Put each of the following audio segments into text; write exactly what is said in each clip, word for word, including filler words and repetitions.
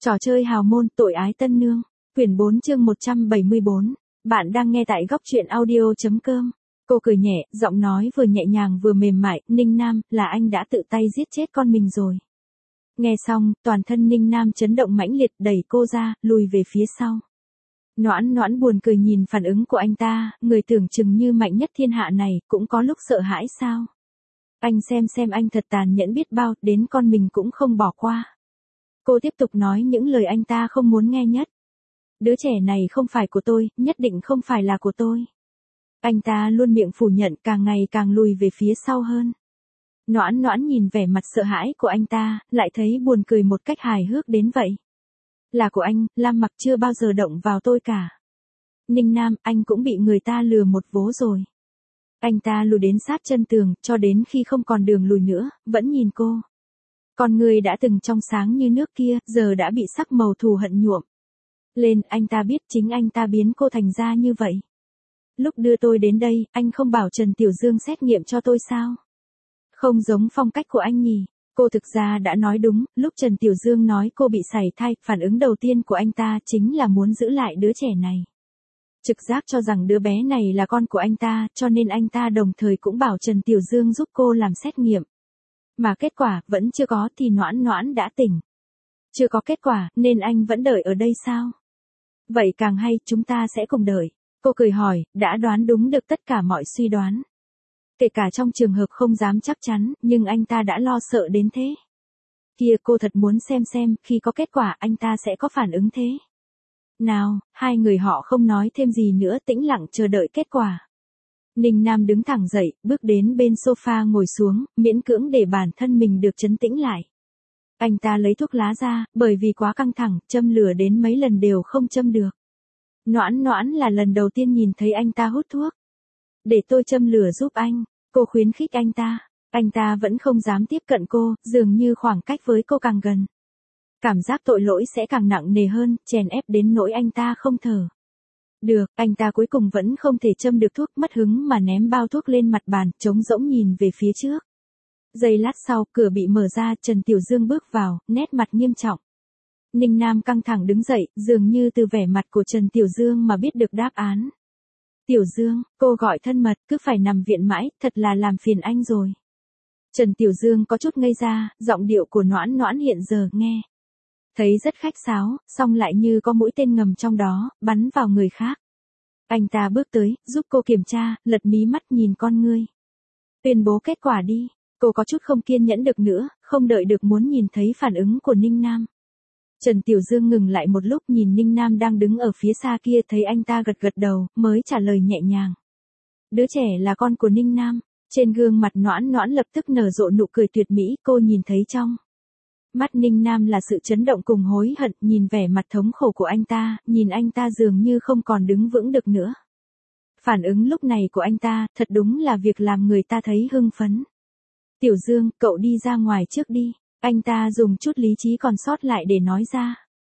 Trò chơi hào môn tội ái tân nương, quyển bốn chương một trăm bảy mươi bốn. Bạn đang nghe tại góc truyện audio.com. Cô cười nhẹ, giọng nói vừa nhẹ nhàng vừa mềm mại, Ninh Nam, là anh đã tự tay giết chết con mình rồi. Nghe xong, toàn thân Ninh Nam chấn động mãnh liệt, đẩy cô ra, lùi về phía sau. Noãn Noãn buồn cười nhìn phản ứng của anh ta, người tưởng chừng như mạnh nhất thiên hạ này, cũng có lúc sợ hãi sao. Anh xem xem anh thật tàn nhẫn biết bao, đến con mình cũng không bỏ qua. Cô tiếp tục nói những lời anh ta không muốn nghe nhất. Đứa trẻ này không phải của tôi, nhất định không phải là của tôi. Anh ta luôn miệng phủ nhận, càng ngày càng lùi về phía sau hơn. Noãn Noãn nhìn vẻ mặt sợ hãi của anh ta, lại thấy buồn cười một cách hài hước đến vậy. Là của anh, Lam Mặc chưa bao giờ động vào tôi cả. Ninh Nam, anh cũng bị người ta lừa một vố rồi. Anh ta lùi đến sát chân tường, cho đến khi không còn đường lùi nữa, vẫn nhìn cô. Con người đã từng trong sáng như nước kia, giờ đã bị sắc màu thù hận nhuộm lên. Anh ta biết chính anh ta biến cô thành ra như vậy. Lúc đưa tôi đến đây, anh không bảo Trần Tiểu Dương xét nghiệm cho tôi sao? Không giống phong cách của anh nhỉ? Cô thực ra đã nói đúng, lúc Trần Tiểu Dương nói cô bị sảy thai, phản ứng đầu tiên của anh ta chính là muốn giữ lại đứa trẻ này. Trực giác cho rằng đứa bé này là con của anh ta, cho nên anh ta đồng thời cũng bảo Trần Tiểu Dương giúp cô làm xét nghiệm. Mà kết quả vẫn chưa có thì Noãn Noãn đã tỉnh. Chưa có kết quả, nên anh vẫn đợi ở đây sao? Vậy càng hay, chúng ta sẽ cùng đợi. Cô cười hỏi, đã đoán đúng được tất cả mọi suy đoán. Kể cả trong trường hợp không dám chắc chắn, nhưng anh ta đã lo sợ đến thế. Kia cô thật muốn xem xem, khi có kết quả anh ta sẽ có phản ứng thế. Nào, hai người họ không nói thêm gì nữa, tĩnh lặng chờ đợi kết quả. Ninh Nam đứng thẳng dậy, bước đến bên sofa ngồi xuống, miễn cưỡng để bản thân mình được trấn tĩnh lại. Anh ta lấy thuốc lá ra, bởi vì quá căng thẳng, châm lửa đến mấy lần đều không châm được. Noãn Noãn là lần đầu tiên nhìn thấy anh ta hút thuốc. Để tôi châm lửa giúp anh, cô khuyến khích anh ta. Anh ta vẫn không dám tiếp cận cô, dường như khoảng cách với cô càng gần. Cảm giác tội lỗi sẽ càng nặng nề hơn, chèn ép đến nỗi anh ta không thở được. Anh ta cuối cùng vẫn không thể châm được thuốc, mất hứng mà ném bao thuốc lên mặt bàn, trống rỗng nhìn về phía trước. Giây lát sau, cửa bị mở ra, Trần Tiểu Dương bước vào, nét mặt nghiêm trọng. Ninh Nam căng thẳng đứng dậy, dường như từ vẻ mặt của Trần Tiểu Dương mà biết được đáp án. Tiểu Dương, cô gọi thân mật, cứ phải nằm viện mãi, thật là làm phiền anh rồi. Trần Tiểu Dương có chút ngây ra, giọng điệu của Noãn Noãn hiện giờ nghe thấy rất khách sáo, song lại như có mũi tên ngầm trong đó, bắn vào người khác. Anh ta bước tới, giúp cô kiểm tra, lật mí mắt nhìn con ngươi. Tuyên bố kết quả đi. Cô có chút không kiên nhẫn được nữa, không đợi được muốn nhìn thấy phản ứng của Ninh Nam. Trần Tiểu Dương ngừng lại một lúc nhìn Ninh Nam đang đứng ở phía xa kia, thấy anh ta gật gật đầu, mới trả lời nhẹ nhàng. Đứa trẻ là con của Ninh Nam. Trên gương mặt Noãn Noãn lập tức nở rộ nụ cười tuyệt mỹ, cô nhìn thấy trong mắt Ninh Nam là sự chấn động cùng hối hận, nhìn vẻ mặt thống khổ của anh ta, nhìn anh ta dường như không còn đứng vững được nữa. Phản ứng lúc này của anh ta, thật đúng là việc làm người ta thấy hưng phấn. Tiểu Dương, cậu đi ra ngoài trước đi. Anh ta dùng chút lý trí còn sót lại để nói ra.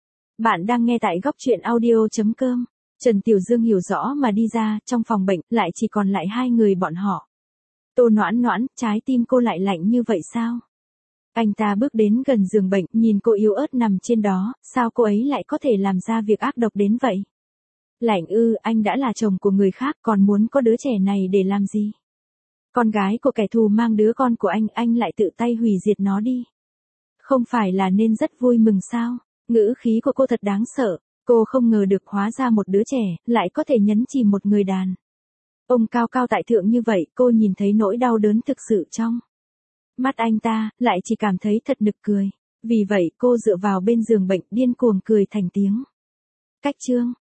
Bạn đang nghe tại góc truyện audio.com. Trần Tiểu Dương hiểu rõ mà đi ra, trong phòng bệnh, lại chỉ còn lại hai người bọn họ. Tô Noãn Noãn, trái tim cô lại lạnh như vậy sao? Anh ta bước đến gần giường bệnh, nhìn cô yếu ớt nằm trên đó, sao cô ấy lại có thể làm ra việc ác độc đến vậy? Lạnh ư, anh đã là chồng của người khác, còn muốn có đứa trẻ này để làm gì? Con gái của kẻ thù mang đứa con của anh, anh lại tự tay hủy diệt nó đi. Không phải là nên rất vui mừng sao? Ngữ khí của cô thật đáng sợ, cô không ngờ được hóa ra một đứa trẻ, lại có thể nhấn chìm một người đàn ông cao cao tại thượng như vậy. Cô nhìn thấy nỗi đau đớn thực sự trong mắt anh ta, lại chỉ cảm thấy thật nực cười. Vì vậy cô dựa vào bên giường bệnh, điên cuồng cười thành tiếng. Cách chương